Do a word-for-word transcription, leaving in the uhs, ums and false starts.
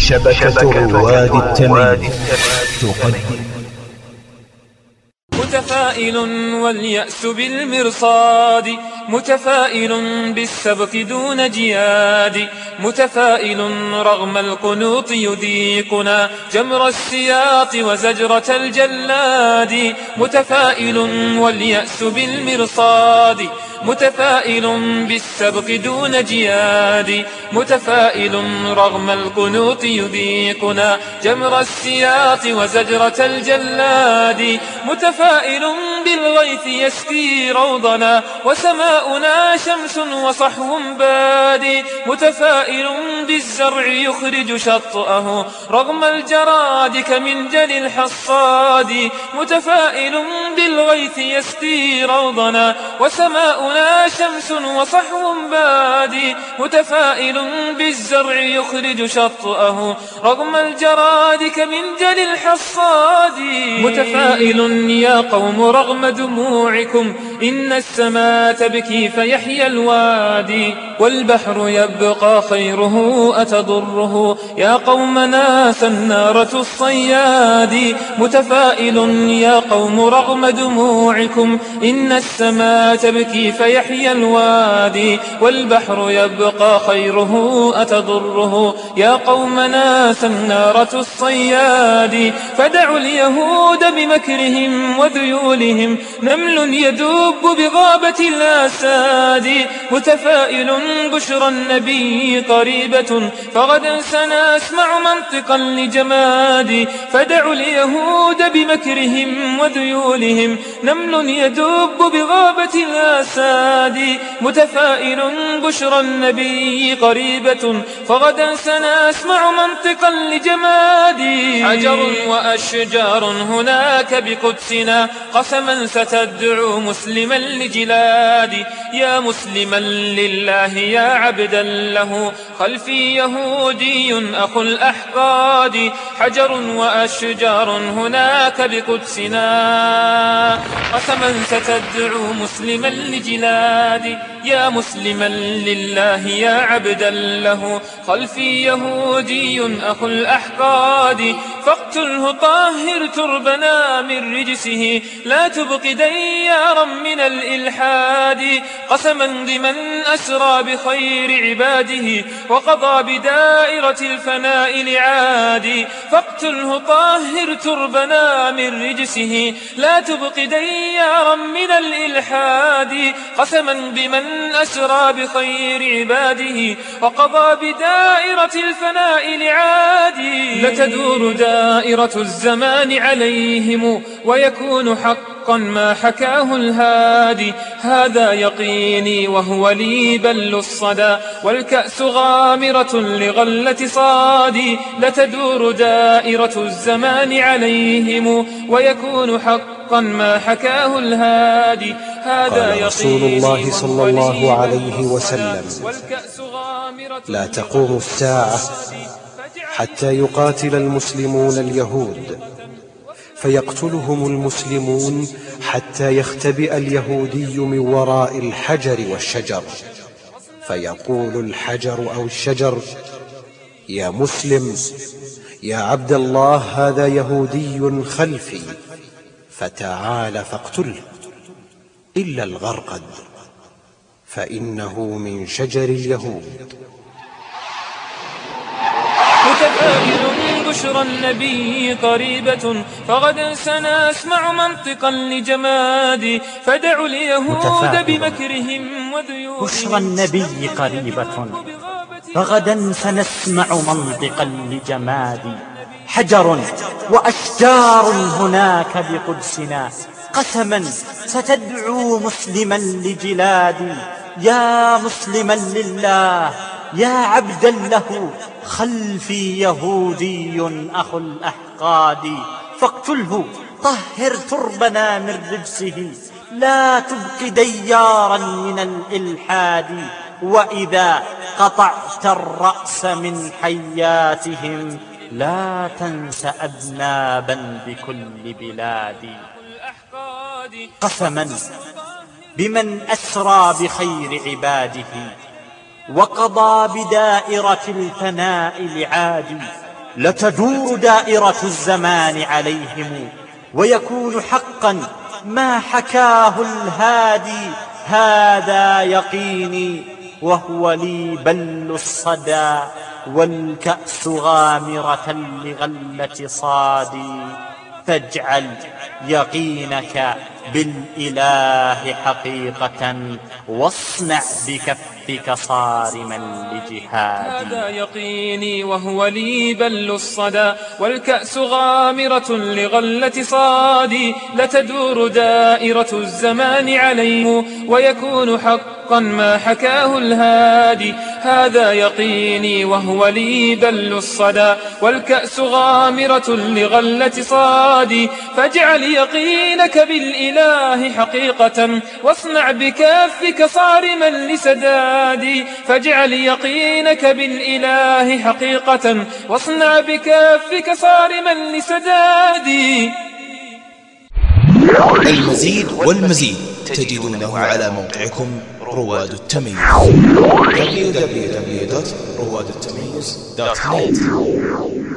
شبكة رواد التميم تقدم متفائل واليأس بالمرصاد، متفائل بالسبق دون جياد، متفائل رغم القنوط يذيقنا جمر السياط وزجرة الجلاد، متفائل واليأس بالمرصاد، متفائل بالسبق دون جياد، متفائل رغم القنوط يذيقنا جمر السياط وزجرة الجلاد، متفائل بالغيث يسقي روضنا وسماؤنا شمس وصحو بادي، متفائل بالزرع يخرج شطأه رغم الجراد كمنجل الحصاد، متفائل بالغيث يسقي روضنا وسماؤنا شمس وصحو بادي، متفائل بالزرع يخرج شطأه رغم الجراد كمنجل الحصاد، متفائل يا قوم رغم دموعكم إن السماء تبكي فيحيى الوادي، والبحر يبقى خيره أتضره يا قومنا سنارة الصياد، متفائل يا قوم رغم دموعكم إن السماء تبكي فيحيى الوادي، والبحر يبقى خيره أتضره يا قومنا سنارة الصياد، فدعوا اليهود بمكرهم وذيولهم نمل يدب بغابة الأساد، متفائل بشرى النبي قريبة فغدا سنسمع منطقا لجماد، فدعوا اليهود بمكرهم وذيولهم نمل يدب بغابة الأساد، متفائل بشرى النبي قريبة فغدا سنسمع منطقا لجماد، حجر وأشجار هناك بقدسنا قسما ستدعو مسلما لجلاد، يا مسلما لله يا عبدا له خلفي يهودي أخو الأحقاد، حجر وأشجار هناك بقدسنا قسما ستدعو مسلما لجلاد، يا مسلما لله يا عبدا له خلفي يهودي أخو الأحقاد، فاقتله طهر تربنا من رجسه لا تبق ديارا من الإلحاد، قسما بمن أسرى بخير عباده وقضى بدائرة الفناء لعادي، فاقتله طهر تربنا من رجسه لا تبق ديارا من الإلحاد، قسما بمن أسرى بخير عباده وقضى بدائرة الفناء لعادي، لتدور دائرة الزمان عليهم ويكون حقا ما حكاه الهادي، هذا يقيني وهو لي بل الصدى والكأس غامرة لغلة صادي، لتدور دائرة الزمان عليهم ويكون حقا ما حكاه الهادي، هذا قال رسول الله صلى الله عليه وسلم: لا تقوم الساعة حتى يقاتل المسلمون اليهود فيقتلهم المسلمون حتى يختبئ اليهودي من وراء الحجر والشجر، فيقول الحجر أو الشجر: يا مسلم يا عبد الله هذا يهودي خلفي فتعال فاقتله، إلا الغرقد فإنه من شجر اليهود. متفائل بشرى النبي قريبة فغدا سنسمع منطقا لجماد، فدعوا اليهود بمكرهم وذيولهم بشرى النبي قريبة فغدا سنسمع منطقا لجماد، حجر وأشجار هناك بقدسنا قسما ستدعو مسلما لجلاد، يا مسلما لله يا عبدا له خلفي يهودي أخو الأحقاد، فاقتله طهر تربنا من رجسه لا تبق ديارا من الإلحاد، وإذا قطعت الرأس من حياتهم لا تنس أذنابا بكل بلاد، قسما بمن أسرى بخير عباده وقضى بدائرة الفناء لعادي، لتدور دائرة الزمان عليهم، ويكون حقا ما حكاه الهادي. هذا يقيني وهو لي بل الصدى، والكأس غامرة لغلة صادي. فاجعل يقينك بالإله حقيقة، واصنع بكفك صارما لجهادي. هذا يقيني وهو لي بل الصدى، والكأس غامرة لغلة صادي. لتدور دائرة الزمان عليه، ويكون حقا ما حكاه الهادي. هذا يقيني وهو لي بل الصدى، والكأس غامرة لغلة صادي. فاجعل يقينك بالإله حقيقة، واصنع بكفك صارما لسدادي. فاجعل يقينك بالإله حقيقة، واصنع بكفك صارما لسدادي. المزيد والمزيد تجدونه على موقعكم رواد التميز دبليو دبليو دبليو دوت رواد التميز دوت نت.